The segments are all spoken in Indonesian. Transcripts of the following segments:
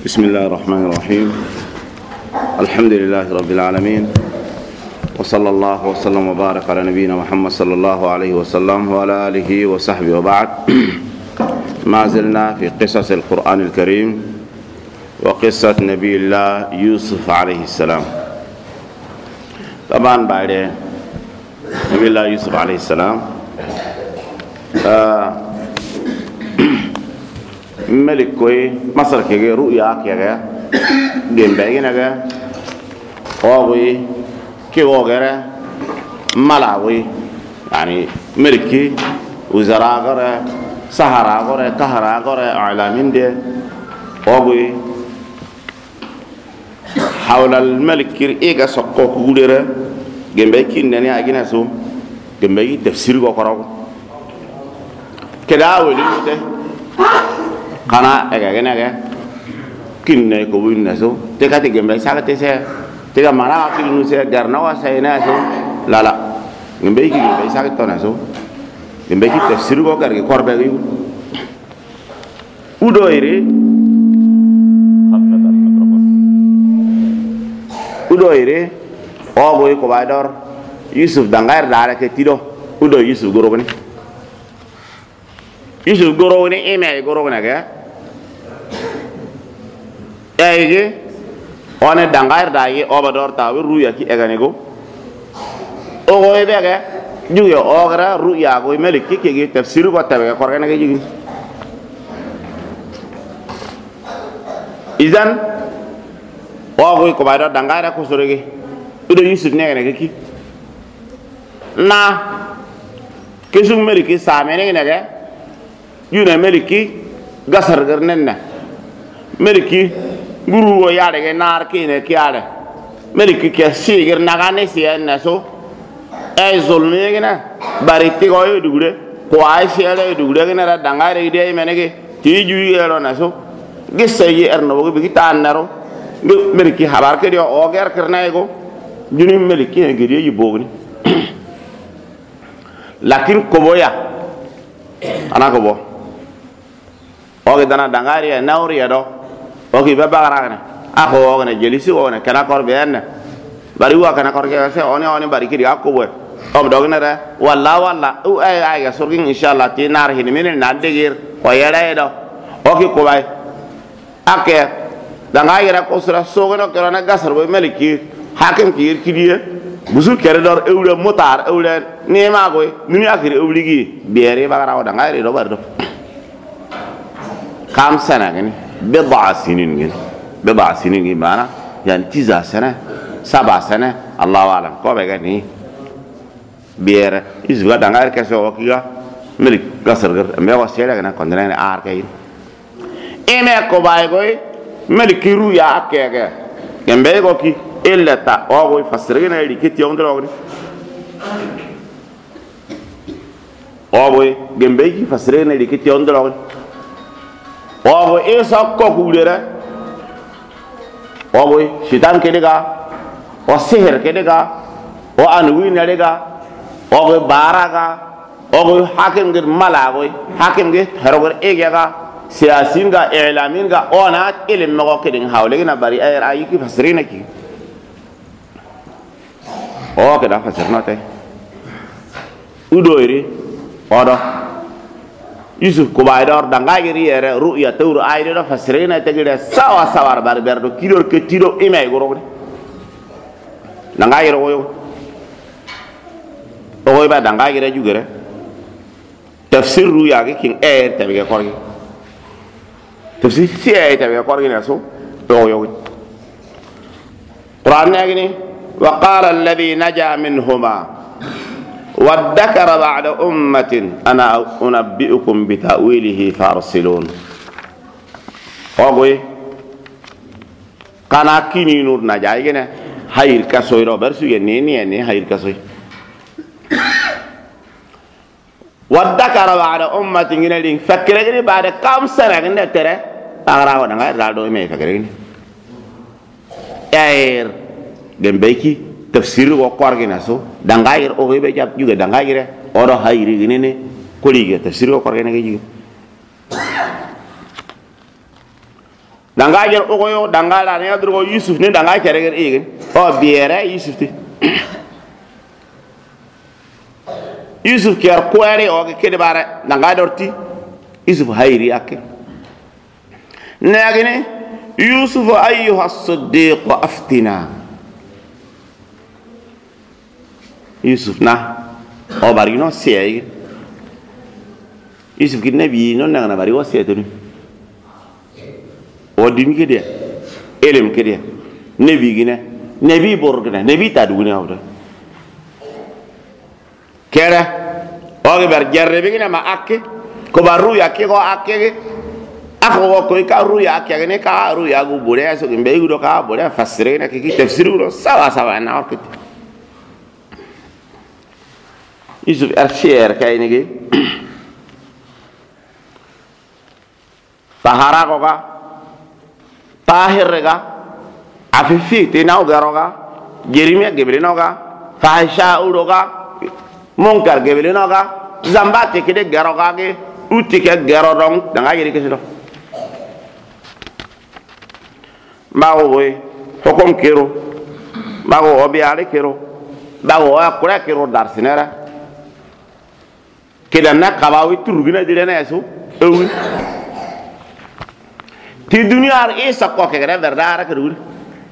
بسم الله الرحمن الرحيم. الحمد لله رب العالمين، وصلى الله وسلم وبارك على نبينا محمد صلى الله عليه وسلم وعلى آله وصحبه وبعد. ما زلنا في قصص القرآن الكريم وقصة نبي الله يوسف عليه السلام. طبعا بعد نبي الله يوسف عليه السلام ملك كوي مصر كي رؤيا كي جيم بعدين أجا أوي كي وغيره ملاوي يعني ملكي وزراء غيره سهراء غيره كهراء غيره إعلامين ده أوي حول الملك كير إيجا سقوق غيره جيم بعدين نني أجينا سو جيم بعدين تفسير غوكراو كده أولي ده kana ega kinne ko winna so te kati gembe sala te se te ga mara ki nu se garna wa sai na so lala gembe ki gembe sala to na so gembe ki tafsir ko gar ki korbe gi udo ire khafata mikrofon udo ire o boy ko baydor yusuf dangair dara ke tido udo yusuf goro ni yusuf goro ni eme goro na ga ege one dangair dagi obador tawi ruya ki eganego o goy bege juge ogra ruya goy melik ki ki tafsir ko tabe ko gane gi izan o goy ko baydo dangaira ko sorege udo yusuf ne gane ki na kesum melik ki samene ne ga yuna melik ki gasar garnen na melik ki guru wo yare ge nar kine kiare meliki ke sigir nagane siya naso ay zulmi gina bariti go yudugure ko ay siya yudugure gina ra dangare ide menege ti juyi ero naso gisse yi erno go bi tanaro meliki habar ke dio o ger kirna go juni meliki ngiri yi bogni lakin ko boya ana ko bo o ge dana dangare nawri do oki be bagaragana ako ogana jelisi ona kana korbe en bari wa kana korge se oni bari kiri akko om dogna ra walla u ay ga sorgin inshallah ti nar hin min na degir ko yere do oki ko bay ake danga ira ko sura sogno kerana gasar bo meliki hakim kir kidiye busu kere dor ewle motar ewle ni ma goy ni akiri ewligi biere bagara danga ira do bardo kam sana gani بضع سنين معنا يعني 9 سنة 7 سنة الله أعلم كوبا يعني بير إذا دعنا كسر وكيا ملك كسر غير ما هو سيرة كنا كندنا آركين إما كوبا يقول ملك كيرو يا أكيا كم بيقول كي إلا تا أو يفسرين اللي كتير يوم تلاقي أو كم بيجي يفسرين اللي كتير يوم تلاقي obo isa ko kulere obo shitan kedega o sihir kedega o anwi nedega obo baraga obo hakim gir malago hakim gir herogor egega siyasin ga i'lamin ga ona ilim mago kedin hawle na bari ay ayiki fasrina ki o keda fasrna te udoiri odo Yusuf kubaidor dangagiri ere ru'ya tawru ayde do fasrina tegide sawa sawar barber do kidor ke tido imay goro dangagiro woyo o ba dangagire jugere tafsir ru'ya ke king tabe ke korgi tafsir si tabe ke korgi naso to yo Quran ngini wa qala alladhi naja minhuma وَالذَّكَرَ بَعْدَ أُمَّةٍ أَنَا أُنَبِّئُكُمْ بِتَأْوِيلِهِ فَأَرْسِلُونَ أقول كنا كني نور نجايجنا هاير كسوي روبرسو ينني هاير كسوي وَالذَّكَرَ بَعْدَ أُمَّةٍ ينادين فكرني بعد كم سنة كنا ترى أغراو نعير رادو يمي فكرني أير جنبيكي tafsir wo korgina so dangair o be jap juga dangaire oro hayri ginene koliga tafsir wo korgina gi danga ger o yo danga la ne adro Yusuf ne danga kere ger igen o biere Yusuf ti Yusuf ker kwere o ke de bare danga dorti Yusuf hayri akke nagene Yusuf ayyuha as-siddiq aftina Yusuf na o bari no sey Yusuf ki nabi no na bari o sey to o dim ke dia elem ke dia nabi gine nabi bor gine nabi ta dugune awda kera o ge ber jarre be gine ma akke ko baru ya ke ko akke ako ko ka ru ya ke ne ka ru ya gu bore so ge be gu ka bore fasire na ki tafsir gu sawa sawa na o ke Yusuf arsier kay ni ge tahara ko ka tahir ga afifi tinau garoga jeremia gebrinoga fahisha uroga munkar gebrinoga zambate kide garoga ge utike garodong danga yiri kesido bawo boy hokom kero bawo obiare kero bawo akura kero darsinera kidanna kabawi turugina dilena yasu ewi ti dunia ar isa ko ke gara verdara ke dul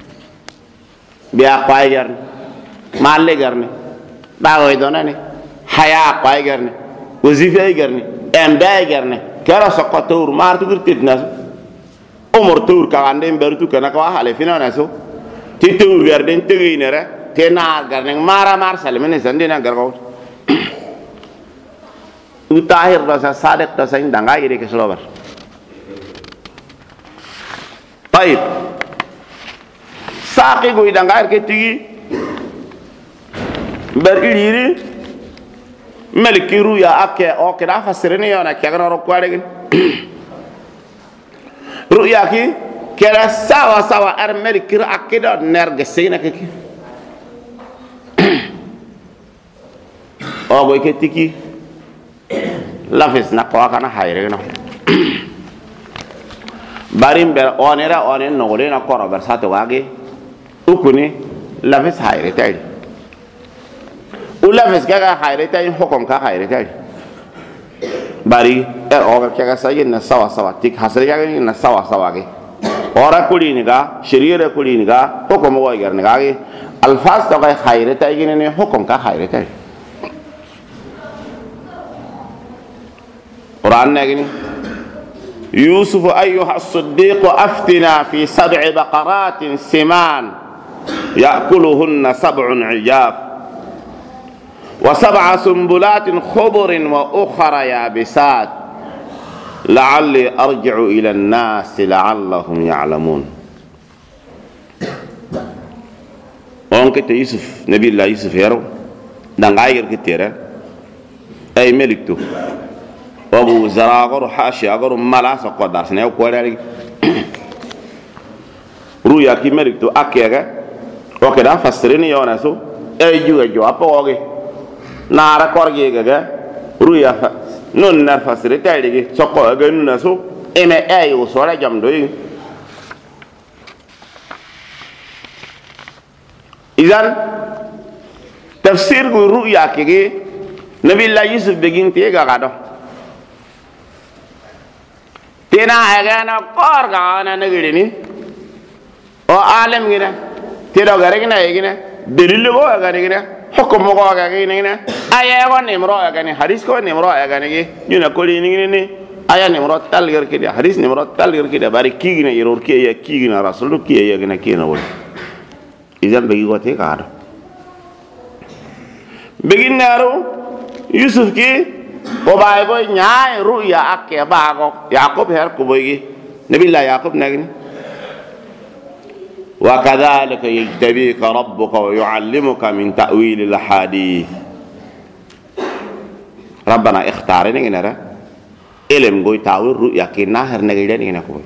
biya qayar malle garne bawo donane haya qay garne wazifa garne embay garne kera sokko tour martu gurtitna umur tour ka ande bertu kana ko hale fina naso ti tour garden teginere te na garne mara mar salmene sandina gargo utahir rasa sadak ta sain danga ire ke slobar طيب ساقي قوي دنگار كتيجي بريليري ملكي رويا أكى أو كده فسرني أنا كأنا ركوارين رويا كي كده سوا سوا ملكي أكيد نرجسينا كي أو قوي كتيجي لافيس نقوا كنا هايرينه barim ber onera onen nogore na koro bersato wage ukuni lafis hayre tay ulafis kaga hayre tay hukum ka hayre tay bari oga kaga sayin na sawa sawa tik hasri kaga na sawa sawa ge ora kulini ga shari'a kulini ga hukum wa garne ga ge alfaz to ga hayre tay ne hukum ka hayre tay Quran ne gini يوسف أيها الصديق أفتنا في 7 بقرات سمان يأكلهن 7 عجاف و7 سنبلات خضر وأخرى يابسات لعلي أرجع إلى الناس لعلهم يعلمون وانكت يوسف نبي الله يوسف يرو دنغاير كتيرا أي ملكتو wabu zaragoro hashi agoro mala so ko dar sene ko dari ruya ki merik to akega o ke da fasreni yona so e juga jo apo oge na ra korge gaga ruya non na fasre tayde gi so ko ga nuna so e me e yo so ra jam do yi idan tafsir gu ruya ke gi nabi allah yusuf begin te ga do tina agana korga ana nagiri ni o alam gina tido gare gina gina dalilu go ga gina hukum go ga gina aya go nimro ga ni hadis ko nimro ga ni yuna ko ni ni aya nimro tal gar ki hadis nimro tal gar ki bari ki gina iror ki ya ki gina rasul ki ya gina ki na wol izan begi go te ka begin naro yusuf ki o bay boy nyaay ruya akke baago yaqub her ko boy nabillahi yaqub nagni wa kadhalika yajtabika rabbuka wa yuallimuka min ta'wil al hadith rabbana ikhtarni ngira elem goy tawir ruya ki nahar nagni den ngina ko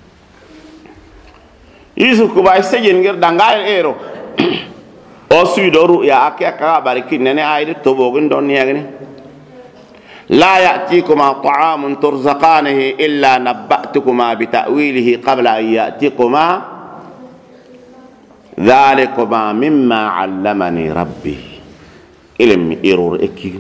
yusuf ko bay sejen ngir dangal ero o suido ruya akke ka bariki nene ayde to bogun don yagni لا يأتيكما طعام ترزقانه إلا نبأتكما بتأويله قبل أن يأتيكما ذلكما مما علمني ربي إلم إيرور إكي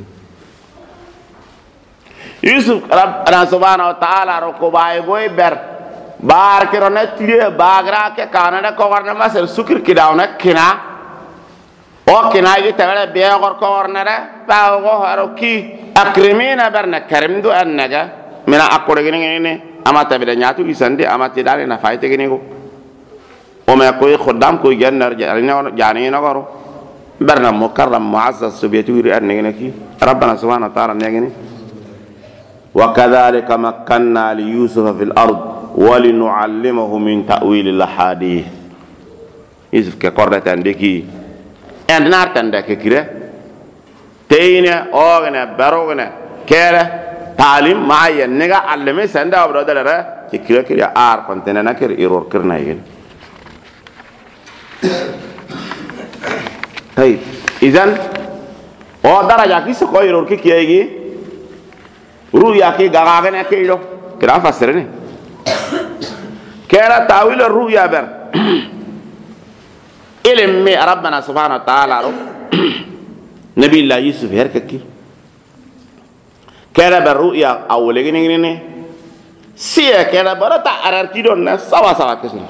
يوسف ربنا سبحانه وتعالى ركوباي غوي بر بار كيرونا تلي باغرا كي كاننا كورنا ما سر سكر كداونا كنا او كنا يجي تغلا بيغور كورنا باغو هاروكي أكرمينا برنا كرم دو أنجا من أقول لك أما تبي نياتو يسندي أما تداري نفايت كنيكو وما يقول خدام كوي جنر جاني نغارو برنا مكرم معزز سبيتو يرأني ربنا سبحانه وتعالى نيجي وكذلك مكنا ليوسف في الأرض ولنعلمه من تأويل الأحاديث يوسف كقرة عندكي عندنا عندك كده تينا أوغنا بروغنا كيرا تعليم معين نيجا علمي سندا أبرد لره كيرا كيرا آر كنتنا نكير إيرور كرنا يجين. طيب إذن أو درجة كيس كوي إيرور كي يجي رؤيا كي غاغنا كيلو كرا فسرني كيرا تأويل الرؤيا بر علم ربنا سبحانه وتعالى نبي الله يوسف هرككي كذا بالرؤيا أول جنينه سيا كذا برا أركيدون الناس سوا كسر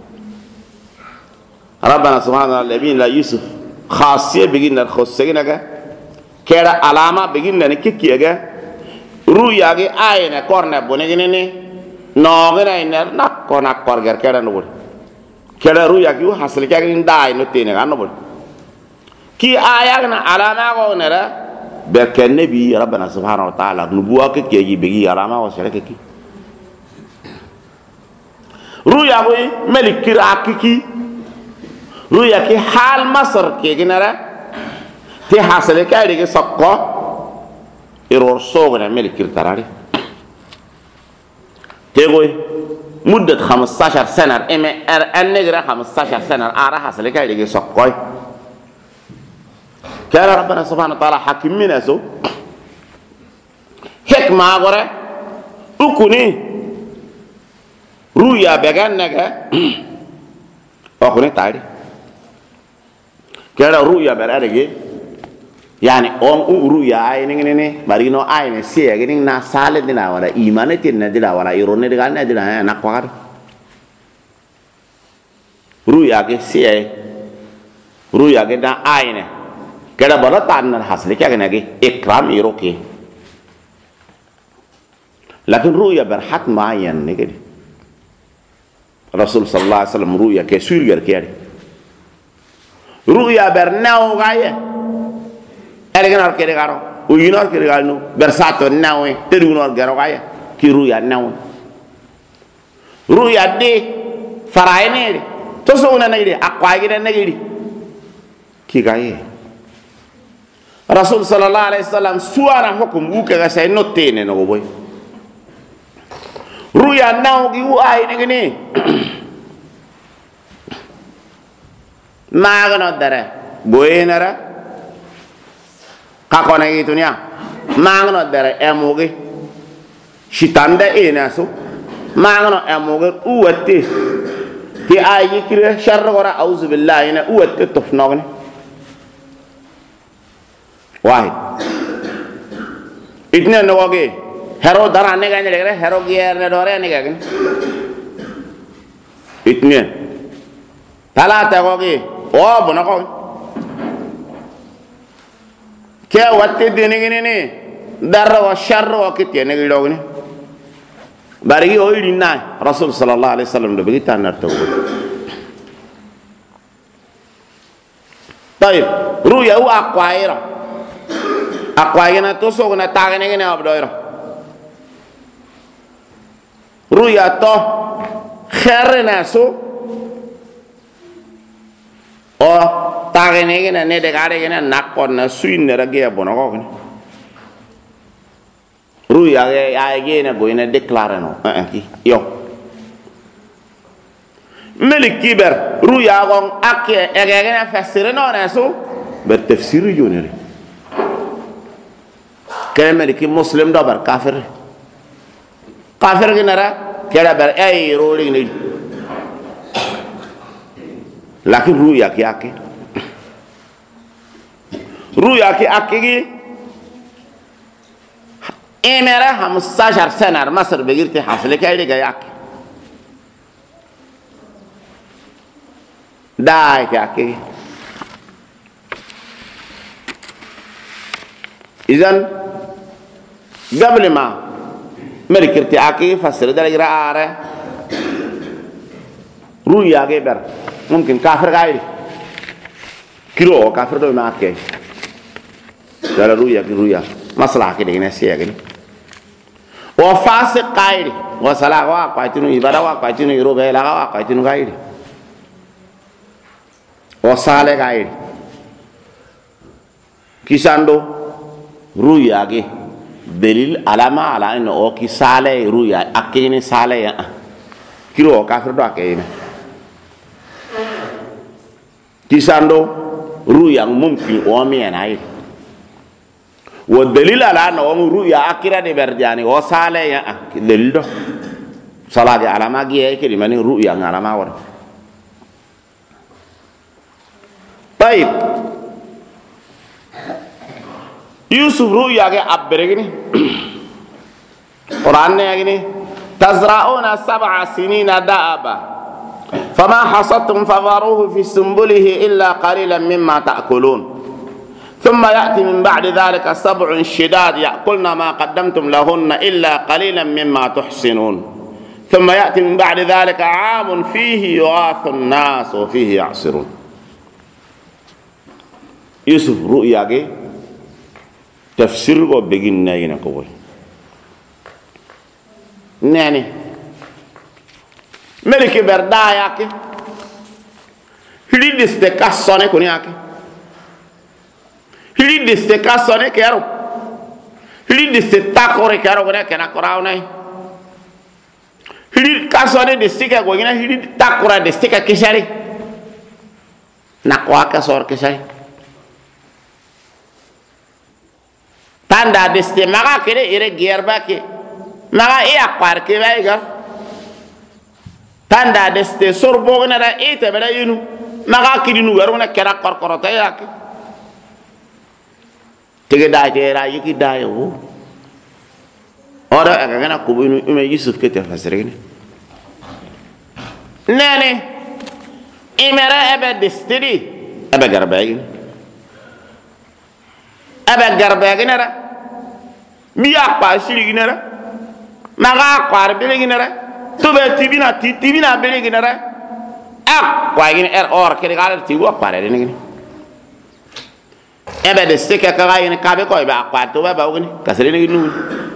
ربنا سبحانه وتعالى نبي الله يوسف خاصية بيجينا الخاصية كذا علامة بيجينا نككي رؤيا كي آية كورنا بونجنينه ناقنا إننا نكور غير كذا نقول كذا رؤيا كيو حصل كذا داي نتينه كان نقول كي آياتنا علامة قلنا بركة النبي ربنا سبحانه وتعالى نبوة كي بيجي علامة وسيلة كي رؤيا كي ملك كراكي رؤيا كي حال مصر كي كنا تي حصل كي سقى إرورسوغنا ملك كرتاري تقول مدة 15 سنة إما النجرة 15 سنة أرى حصل كي سقى كان ربنا سبحانه وتعالى حكيم من أسو حكمة أقرأ أكوني رؤيا بجانك أكوني تاري كان رؤيا برارجي يعني رؤيا أينغني بارينو أين سيا غني ناسال دينا ولا إيمان تينا دينا ولا إيرون دينا دينا نقوار رؤيا كسيا رؤيا كنا أين كذا بلا تانر حاصل كيا كنا إكرام إيروكي لكن رؤيا برحت معين نكدي رسول صلى الله عليه وسلم رؤيا كسور كياري رؤيا برناو غاية أرجعنا كده كارو وينار كده كارو برساتو ناوي تريونار كده غاية كي رؤيا ناوي رؤيا دي فراينه تسوونا نجدي أقوى كده نجدي كي غاية رسول صلى الله عليه وسلم سوانا حكم وكذا شيء نوتين نقول رؤيا ناو كيو أي نجني ما كنا درة بوينرا كأكون أي دنيا ما كنا درة أموجي شيطان ده إيه ناسو ما كنا أموجي أوتي في أي كره شر ورا أعوذ بالله إنه أوتي تفنعني واحد اثنين نوعي هرو دارانه كأنه لكره هرو غير ندوره نكأنه اثنين ثلاثة نوعي أو بناكو كيا وقت دينه كنيه دار وشر وقت ينه كيلوغني باريكي هوي لينا رسول صلى الله عليه وسلم لبيجي تانرتو طيب رؤيا هو أقوائره أقوائنا توسوغنا تاغنا كنا أبدويره رؤيا تو خيرنا سو أو تاغنا كنا ندعاره كنا نكون سوين نرجع بونغو كنا رؤيا كنا بوينا ديكلارنو يو ملك كبر رؤيا كون أكيد كنا فسرنا ناسو بالتفسير يونيري akere ki muslim do bar kafir ginara kera bar ay rolling ni laki ruya ki ake gi emera 15 سنه مصر بگیرتی حاصل کردی گه ake dai ki ake إذن قبل ما مركرتي أكيد فسر ده القراءة رؤيا جبر ممكن كافر غيري كيلو كافر ده ما أكيد ده رؤيا مصلحة كده نسيه كده وفاسق غيري وصلاة واقعتينه إبادة واقعتينه يروبه لا واقعتينه غيري وصالح غيري كيساندو ruya ge dalil alama ala ino o ki sale ruya akini sale ya kiro kafir do akene kisando ruya mumkin o mi enai wo dalil ala no ruya akira de berjani o sale ya dalil do sala ge alama ge ke di mani ruya alama war baik يوسف رؤيا کے عبرگنی قرآن نے آگنی تزرعون 7 سنين دابا فما حصدتم فذروه في سنبله إلا قليلا مما تأكلون ثم يأتي من بعد ذلك 7 شداد يأكلن ما قدمتم لهن إلا قليلا مما تحسنون ثم يأتي من بعد ذلك عام فيه يغاث الناس وفيه يعصرون يوسف رؤيا کے تفسير کو بگin نائی نا کوئی نانی ملکی بردایا کی ہلی دستے کاسونے کنی آکی ہلی دستے کاسونے کیارو ہلی دستے تاکورے کیارو کنی کنا کراو نائی hili kasone destika ko ngina hili takura destika kisari nakwa ka sor kisari tanda deste maga kere ire gerba ke maga iya par ke baiga tanda deste sorbo ngina da ite bela yinu maga kidinu waruna kera korkorota yak tege da tera yiki da yo ora agana kubinu ime Yusuf ke tafsirine nene imera ebe destidi ebe garbagin ra biya pa shiriginara maga kwar beleginara tobe tibina beleginara ak wagin or kere galer tigo pare ni ebe destike ka ga yin kabe ko be akwa to ba woni kasere ni nu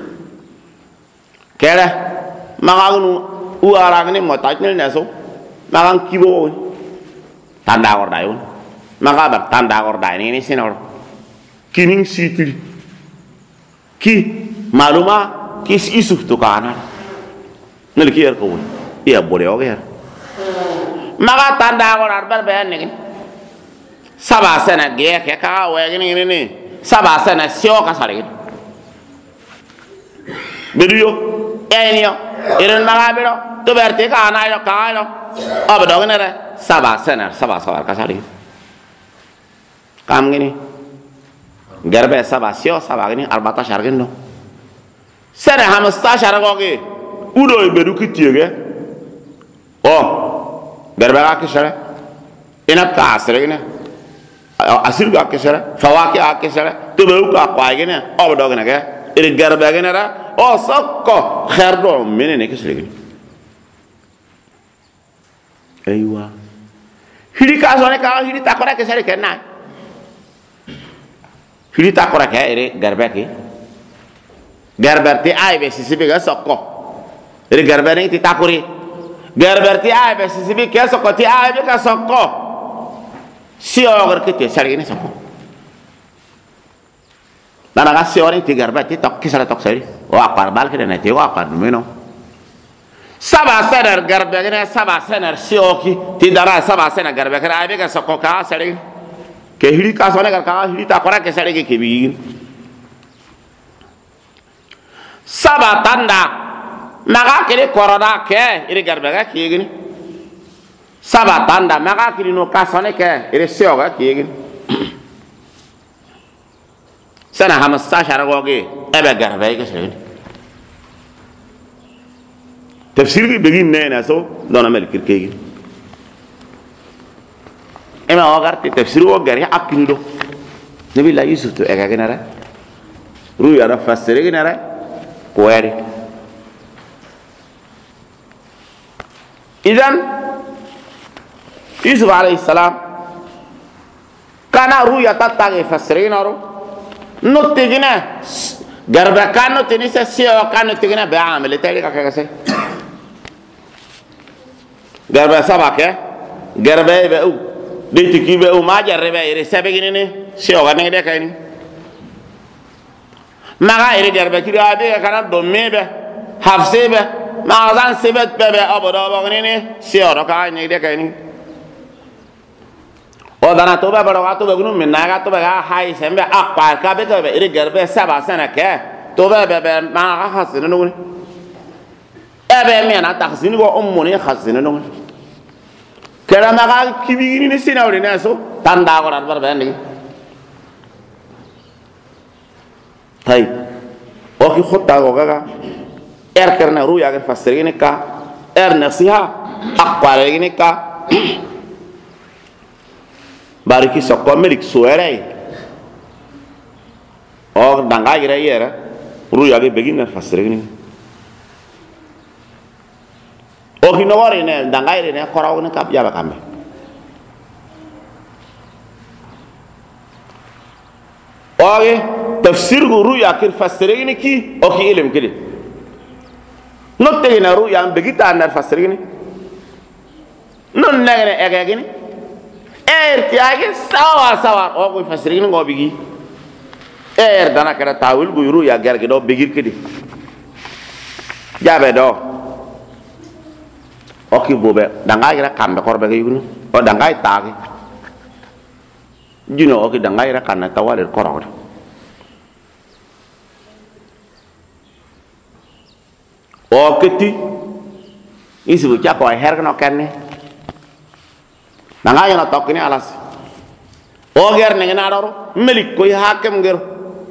kere maga nu uara ni motajnel naso maga kibo tanda or dayon maga bar tanda or day ni sinor kining sitil ki maluma ki Yusuf to kana nel ki er ko ya bore o ger maga tanda or arbar bayan ni saba sana ge ke ka we ni saba sana sio ka sare beduyo enyo iren maga bero to berte ka na yo abdo ngene saba sana saba ka sare kam ngini garbe saba sio saba gini 14 gino sana 15 goge udo bedu kitiege garbe ka kisare ina ka asre gini asir ga kisare fawaki a kisare to be ka kwa gini abdo ngene ke ire garbe gini ra sokko kherdo menene kisare gini aywa hiri ka sone ka hiri takora kisare kenna hiri takora ke ere garbaki garberti ay be sisibi ga sokko ere garbani ti takuri garberti ay be sisibi ke sokko ti ay be ka sokko si ogor ke te sari ni sokko dana ga si ori ti garbati tok kisara tok sari wa par bal ke na ti wa par meno saba senar garbaki na saba senar si oki ti dara saba senar garbaki ay be ka sokko ka sari ke hiri ka sone ka hiri ta kora ke sare ke bi saba tanda maga kiri koroda ke iri garbaga kiyegini saba tanda maga kiri no kasone ke iri seoga kiyegini sana hamsa sharagoge ebe garbaga ke shegini tafsir gi begin ne na so dona mel kirkegi ema wagarti tafsir wo gari akini do nabi la yusuf to ega genara ru ya fasere genara ko yari idan yusuf alayhi salam kana ru ya tatage fasere genaro no tegina garba kanu tenisa siya kanu tegina be amele tele ka kase garba sabake garba be u de tikibe u ma jarre be ire sabe gini ne siya ga ne de kayni maga ire garba kira be kana do mebe hafse be ma zan sebet be abodo bo ne siya ro ka ne de kayni o dana to ba baro to be gunu minna ga to be ga hay sembe akpa ka be to be ire garba saba sana ke to be ma ga hasene no ni ebe me na taxini go ummuni khazina no kera maga kibigini ni sinawri na so tanda ko rar bar bandi tay o ki khotta go gaga kerna ru ya ga fasirini ka nasiha aqwale ni ka bariki sokko melik suere o danga gira yera ru ya ga begina fasirini o ki nogori ne dangai ne koraw ne kap yaba kambe oge tafsir guru ya kir fasire ni ki o ki ilm kidi no te na ru ya begita na fasire ni non ne ege gini ti age sawa o ko fasire ni go bigi dana kara tawil guru ya gerge do begir kidi jabe do oki bobe danga ira kambe korbe ga yugni o danga taagi jino oki danga ira kanna tawale korawde o keti isibu chako hergno kenne danga yana tokkini alas o gerne ngina doro melik ko hakem ngero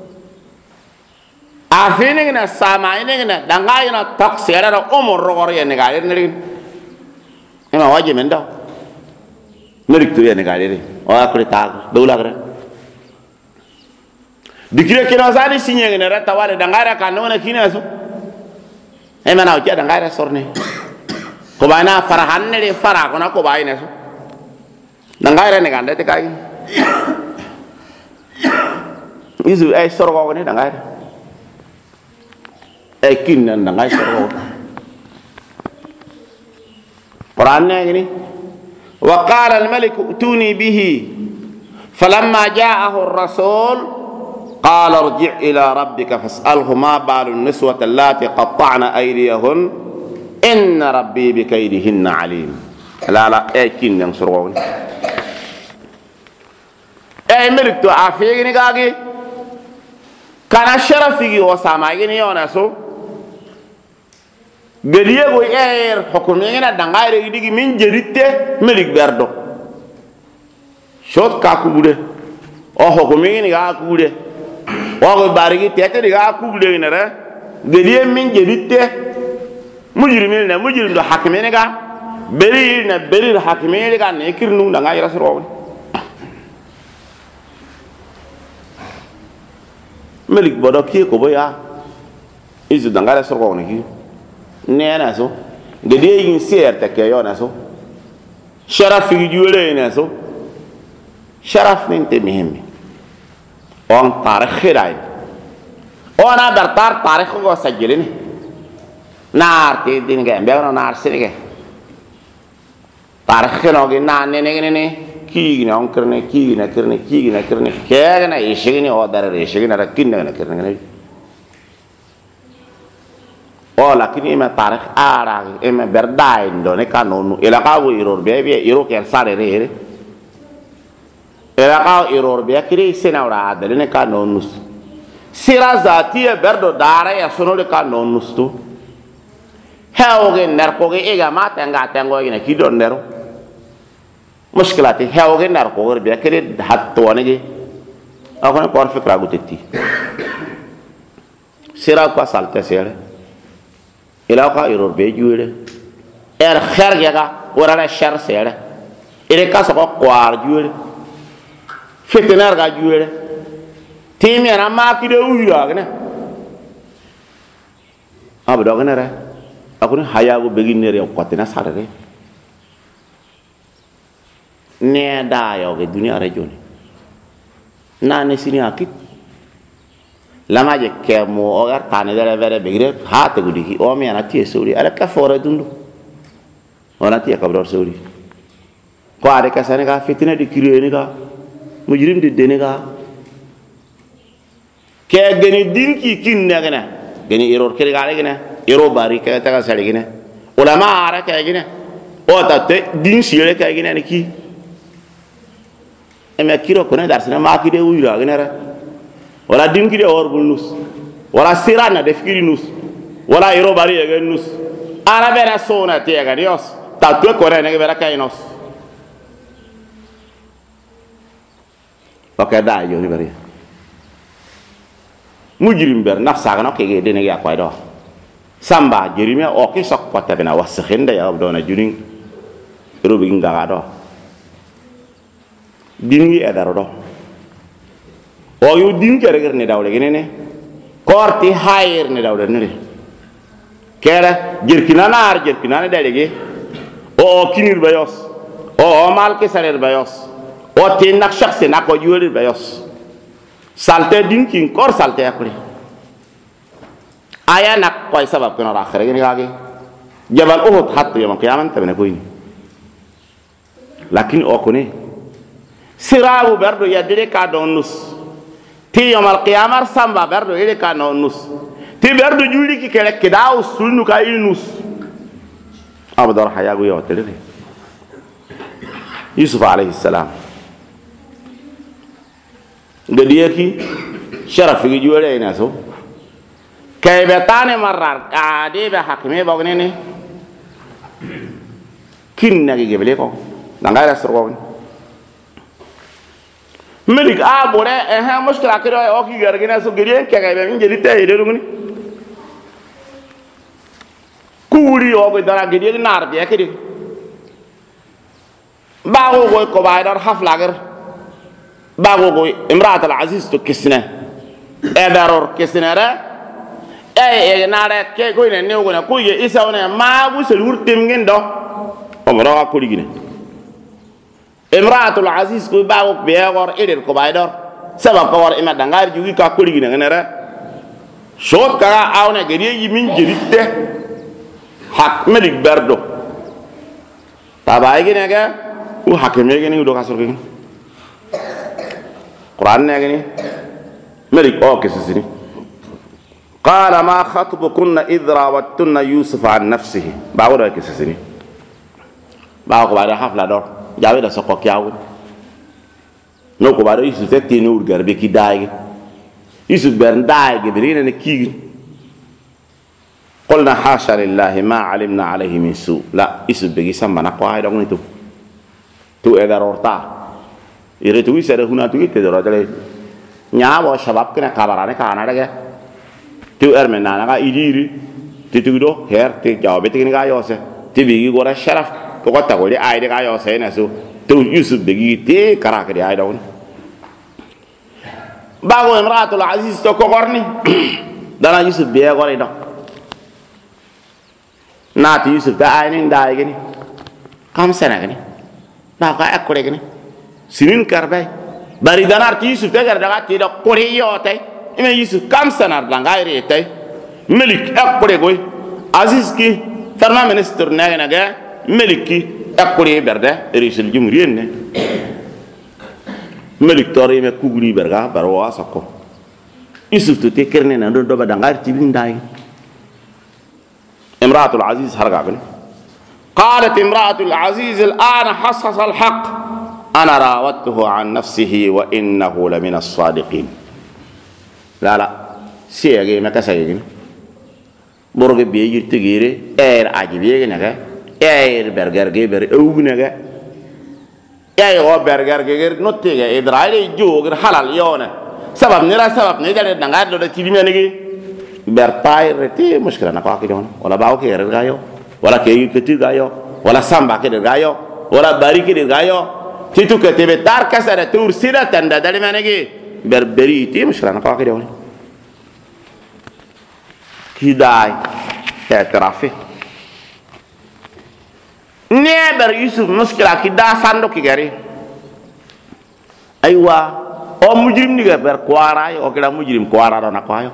afini ngina sama ini ngina danga yana tok sera umur rogor yene ga ngiri ema waje menda merik tu ya ne galere o akre tag dawla gre dikire kino zani sinye ne rata wale dangara kan wona kina so ema na uja dangara sorne ko bana farahan ne fara ko na ko bayina so dangara ne gande te kai izu ay sorgo ne dangara ay kinna dangara sorgo قرآن يعني وقال الملك ائتوني به فلما جاءه الرسول قال ارجع إلى ربك فاسأله ما بال النسوة اللاتي قطعن أيديهن إن ربي بكيدهن عليم لا كين ينصرون ملك تعافيني قاقي كان الشرفي وسامعيني يونسو geliye go hukumnya na dangaire idigi min jerite melik berdo shot ka kubude o hukumnya ni ga kubude o go barigi tete ga kubude ne re geliye min jerite mujrimin na mujrim do hakimene ga beri na beri hakimene ga ne kirnu dangaire soro melik bodo ki ko boya izu dangaire soro ne ki nena so de yin serte ke yona so sharaf yi juwele na so sharaf ninte mihimmi on tarikh khirai ona dar tarikh go sajilini nar te din ge be no nar sinige tarikh no ge na ne ki ne on kirne ki ne kirne ke na ishigini o dar ishigini ra kinne ne kirne o lakini ema tarikh ara ema berdai ndone kanonu ila kawo iror bebe iro ker sare re ila kawo iror be kire sena ora adele kanonu sira zatiya berdo dara ya sonole ka non nusto hewge ner ko ge ega mata nga tango ina ki don nero mushkilati hewge ner ko be kere hatto wanege akone por fikra gutetti sira ko salte sere ila ka error be juere kherge ga wala shar sere ere ka so ko kwar juere fitner ga juere timi ana makide uyra gane abdo gane re akune hayago begine re ko tena sarare ne da yo ge dunia re joni na ne sini akit lama je ke mo ogar tane dere vere begire ha te gudi o mi ana tie suri ala ka fore dundu ona tie ka bro suri ko are ka sane ga fitina di kire ni ga mujrim di dene ga ke geni dinki kinne gene geni error kere ga gene ero bari ke ta ga sare gene ulama ara ke gene o ta te din sire ke gene ni ki e me kiro ko ne dar sene ma ki de uyra gene ra wala din ki de or bul nus wala sirana def ki nus wala ero bari e gen nus ara bera sona te ga dios ta to ko ne bera kay nos oke da yo ni bari mujrim ber nafsa ga no ke ge de ne ya ko do samba jerime o ki sok pota bena wasakhinda ya do na juning rubi ngaga do dingi edaro do o yu din kere ne dawle gene ne korti hayir ne dawle ne kere jerkina ne dale ge o kinir bayos o mal ke saler bayos o tin nak shakhsi nak ko yuri bayos salte din kin kor salte akuri aya nak koy sabab kono akhir gene gage jabal uhud hatta yawm qiyamah tabne koyni lakin o kone sirabu berdo yadire ka don nus ti yawm qiyamah samba berdo yede ka no nus ti berdo juli ki kele kidaw sunu ka nus abdar hayagu yo tele yusuf alayhi salam gadiye ki sharaf gi jole ina so kay be tane marar ade be hakime bogne ne kin nagi gebele ko danga ra soro melik a bore ha mushkila kiro o ki gargina so gariye ke ga be ngeli te ide rugni kuuri o go dara gadiye nar be kedi bago go ko baydar haflagar bago go imraat al aziz to kisna e daror kisna ra e nare ke ko ne go na ko ye isa one ma bu sel wurtem ngeen do o mo ra ko digine imraat al aziz ko bago be gor eder ko baydor sabab ko war ima dangar jugi ka ko digine ngene ra shot ka awne geriye yi min jeritte hak melik berdo tabay gine ga u hakeme gene do ka sor gene Quran ne gani melik o kesini qala ma khatbukunna idh rawattunna yusuf an nafsihi bawda kesini bawo ko bada hafla do jawe da sokko kyawu no ko bada yusuf tetti no garbe ki daagi yusuf ber daagi birina ne kigi qulna hasha lillahi ma alimna alayhi min su la yusuf begi samana ko ay do ngitu tu edarorta ire tu isere huna tu ite do radale nyaabo shabab kena kabarane kana daga tu ermen nana ga idiri tu do her te jawabe te ga yose te bigi gora sharaf ko ta goli ayde ga yose na so tu yusuf bigi te karaka de ayda won bago imraatul aziz to ko gorni dana yusuf be gori do naati yusuf da ayni da gani kam sana gani ba ka akure gani sinin karbay bari danar ti yusuf te gar daga ti do kori yote ime yusuf kam sanar langayre tay melik akure goy aziz ki farma minister na ga melik ki akure berde risul jumhuriyet ne melik tori me kuguri berga barwa sakko yusuf te kerne na do ba dangar ti binday imraatul aziz harga ben قالت امرأة العزيز الآن حصص الحق أنا راودته عن نفسه وإنه لمن الصادقين لا siege me kasa yegin borge be yirti gire ajibe yegin ga berger ge ber ewgne ga go berger ge notte ga idraile joger halal yona sabab ne dale dangar do tibi menegi bertai reti muskila na ko akidon wala bawo ke ga yo wala ke yikati ga yo wala samba ke ga yo wala bariki ga yo titu ke tebe tar kasara tur sira tanda dale menegi berberi ti muskila na ko akidon kidai etrafi neber Yusuf muskila kida sando kigari aywa o mujrim ni ga ber kwara yo kida mujrim kwara do na kwayo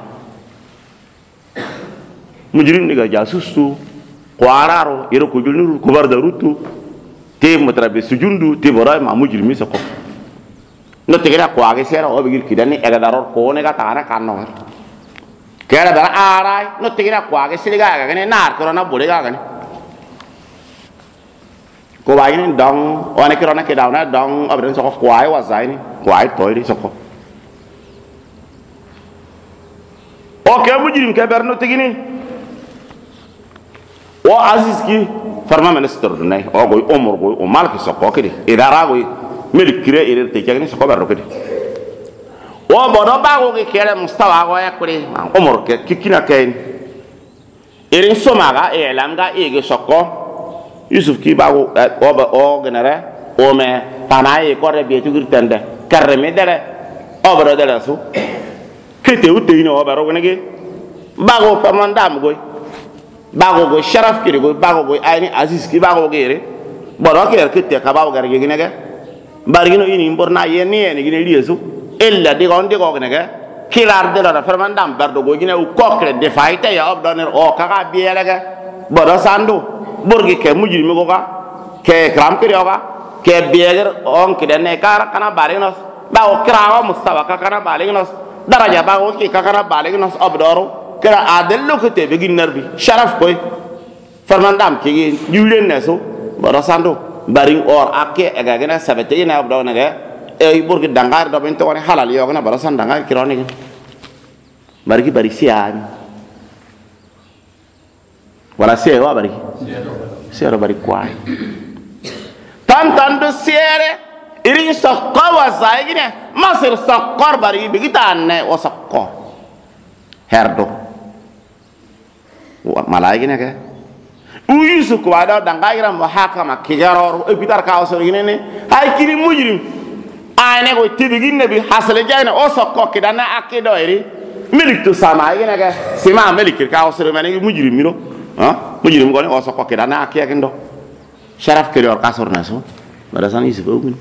mujrim ni ga jasus tu kwara ro iro ko julnuru ko bar da rutu te mutrabe sujundu te boray ma mujrim mi sako no te gira kwa ge sera o bigir kidani ega daror ko ne ga tana kanno kera dara arai no te gira kwa ge siliga ga ne nar ko na bole ga ne ko bayi ni dong wane kira na ke dauna dong abren soko kwai wa zai ni kwai toy di soko oke mujrim ke berno tigini o aziz ki farma minister dunai o goy omor goy o malki soko kidi idara goy mel kire ire te jagni soko berno kidi o bodo bago ke kere mustawa go yakuri omor ke kikina kain irin somaga elamga ege soko Yusuf ki bago o genere o me tanaye ko rebe tu girtende karme dere o baro dere su kete utino o baro gonege bago pamandam goy bago go sharaf kiri go bago go ayni aziz ki bago gere baro ke kete ka bago garge ginege bargino ini borna yeni gine liesu ella de gonde go ginege kilar de la pamandam bardo go gine u kokre de faite ya obdoner o kaka bielega baro sandu borgi ke mujrim go ga ke kram kiri ga ke bieger on ki dene kar kana balinos ba o krawa mustawa ka kana balinos daraja ba o ki ka kana balinos obdoro kira adello ke te begin nerbi sharaf koy farmandam ki julen neso baro sando baring or akke ega gena sabete ina obdo na ga e borgi dangar do bento woni halal yo gena baro san dangar kironi bargi bari sian wala sewa bari sero bari kwai tantan do sere irin sakko wa zaigine masir sakkor bari bigitanne o sakko herdo wa malaigine ke Yusuf ko wada dangaira muhakama kigaror e bitar ka o gine ne ay kiri mujrim ayne go tibiginne bi hasale jayna o sakko kidana akido iri milik to sama igine ke sima milik ka o sere mane mujrim miro ha mujrim gone o sokko ke dana ak yakendo sharaf ke yor kasor naso barasan Yusuf ogun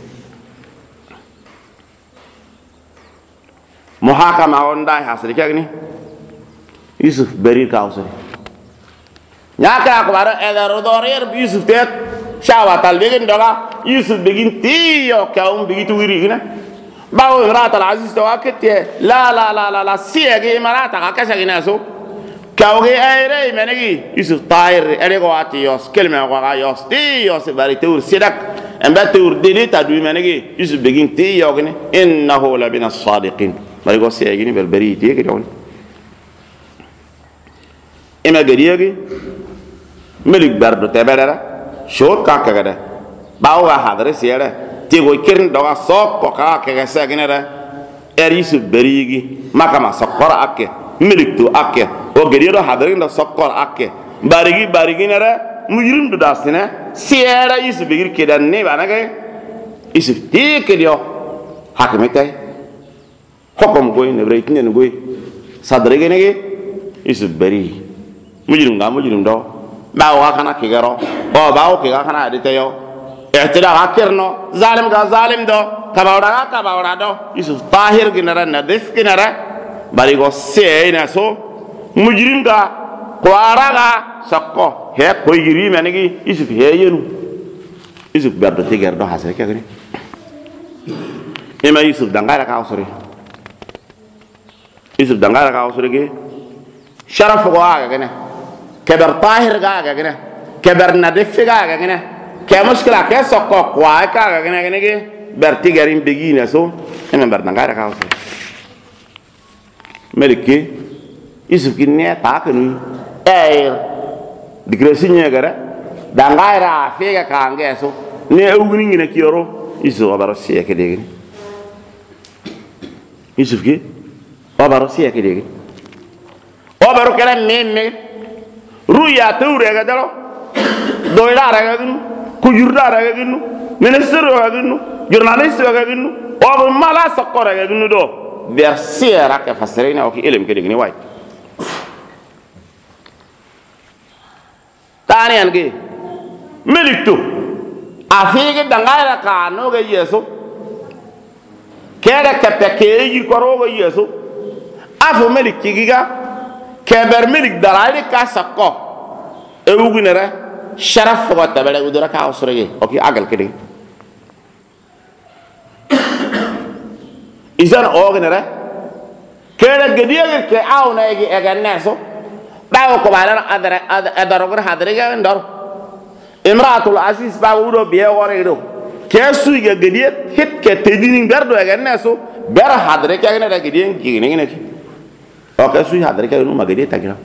muhakama on dai hasri kagni Yusuf berir ka usri nyaka ko bara edaro dorer Yusuf tet shawa tal begin doga Yusuf begin tiyo ka begitu wiri gina bawo imrata al-aziz to akete la siege imrata ka kasa gina so kawge ayre menegi Yusuf tair erego atios kelme ko ayos tios bari tur sidak emba tur dinita du menegi Yusuf begin ti yogne innahu la bin as-sadiqin bari go siegi ni berberi ti ke don ema geriyegi melik bardo tebera shot ka kagada bawo ga hadre siere ti go kirin doga sokko ka ke saginere Yusuf berigi makama sokkora akke melik tu akke o gerido hadarin da sokkor akke barigi nere mujrim do dasine siera Yusuf begir kedan ne banage Yusuf tikelio hakimete hokom goy ne breytinen goy sadrege nege Yusuf bari mujrim do bawo kana kigaro o bawo kiga kana aditeyo ehtida akirno zalim do kabawra do Yusuf tahir ginara na diskinara barigo seina so mujrim ga kwaraga sakko he ko yiri menegi Yusuf he yenu Yusuf berdo tiger do hasre kagni ema Yusuf dangara ka usuri Yusuf dangara ka usuri ge sharaf go aga gene keber tahir ga aga gene keber nadif ga aga gene ke muskila ke sakko kwa ka aga gene ge ber tigerin begina so ema ber dangara ka usuri meliki Yusuf kinne ta kanu digresi nyegara dangaira fega kange so ne ugni ngine kiyoro Yusuf abaro siya kedegi Yusuf ki abaro siya kedegi abaro kala meme ruya tawre ga dalo doyla ra ga gnu kujurda ra ga gnu ministre ra ga gnu journaliste ra ga gnu o mala sakora ga gnu do verser ra ka fasrina o ki elem kedegi ni way tani ange melikto afige dangaira ka no ga yeso kere kape keyi koro ga yeso afo melik kigiga keber melik dalali ka sakko e wugunere sharaf fo tabale udura ka osrege oki agal kedi izan ognere kere gediye ke awna egi eganneso bawo ko bala adarogur hadriga ndor imraatul aziz bawo do biye wore do kesu ga gediye hit ke tedini gardo eganneso ber hadre ke eganne gediye gine ki o kesu hadre ke no magediye tagira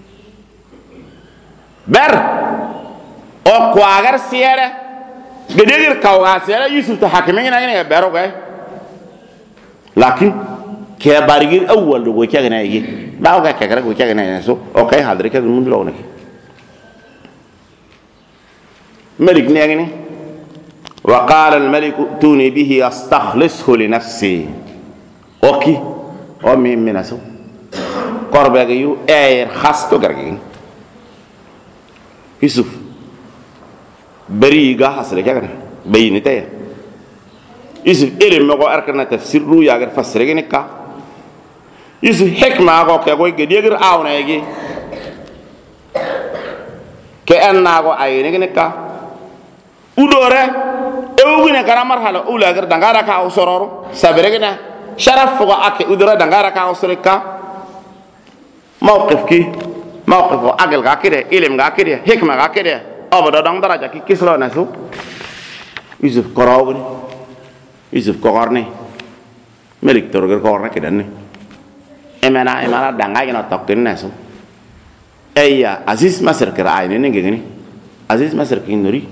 ber o ko agar siere gediye kawga siere yusuf ta hakimi ngine bero ga lakin ke barigir awwal do go kegna yi bawo ga kegara go kegna so okay hadre ke mun lo ne malik ne ngini wa qala al malik tuni bihi astakhlishu li nafsi oki o mi minaso korbe ga yu khasto gargi Yusuf bari ga hasre kegna bayni tay Yusuf ele mego arkana tafsir ru ya gar fasre gene ka Yusuf hikma go ke go gedigir awna yegi ke anna go ayene gene ka udore ewugine kara marhala ula gar dangara ka usororo sabere gene sharaf go ake udora dangara ka usorika mawqif ki mawqif agal ga kide ilm ga kide hikma ga kide abada dang daraja ki kislo nasu Yusuf korawni Yusuf kogarne melik torger kogarne kidanne emana danga gina tokin naso eya aziz masir kira ayne ngeni aziz masir kin nuri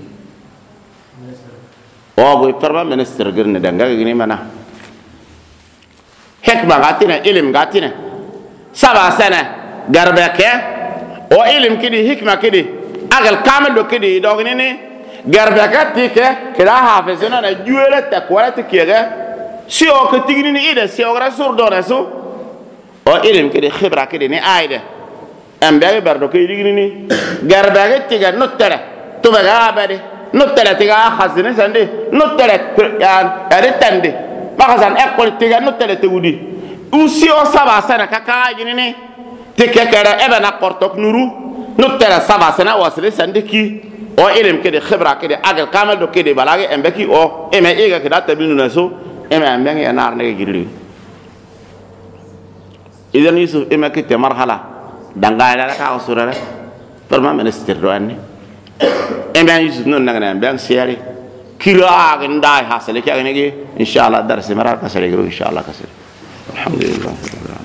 o go perma minister गर्ने danga gini mana hikma gatina ilim gatina saba sana garba ke o ilim kidi hikma kidi agal kamel do kidi dogni ne garba gatti ke kira hafizuna na juwele takwala tikega si o ke tigni ni ida si o gra sur do raso o ilim kidi khibra kidi ni aide ambe bardo ke digni ni garba gatti ga notara to baga bade notara tiga khazine sande notara yan aritande bagazan ekol tiga notara tegudi usi o saba sana kaka gini ni tikekere ebe na portok nuru notara saba sana wasile sande ki o ilim kede khibra kede agal kamal do kede balage embeki o eme ega keda tabinu naso eme ambengi anar ne gidri idan Yusuf eme kete marhala dangala ka usurara perma minister do anni eme Yusuf non nagana ambeng siari kira ndai hasale ki agane inshallah dar semara kasale gro inshallah kasale alhamdulillah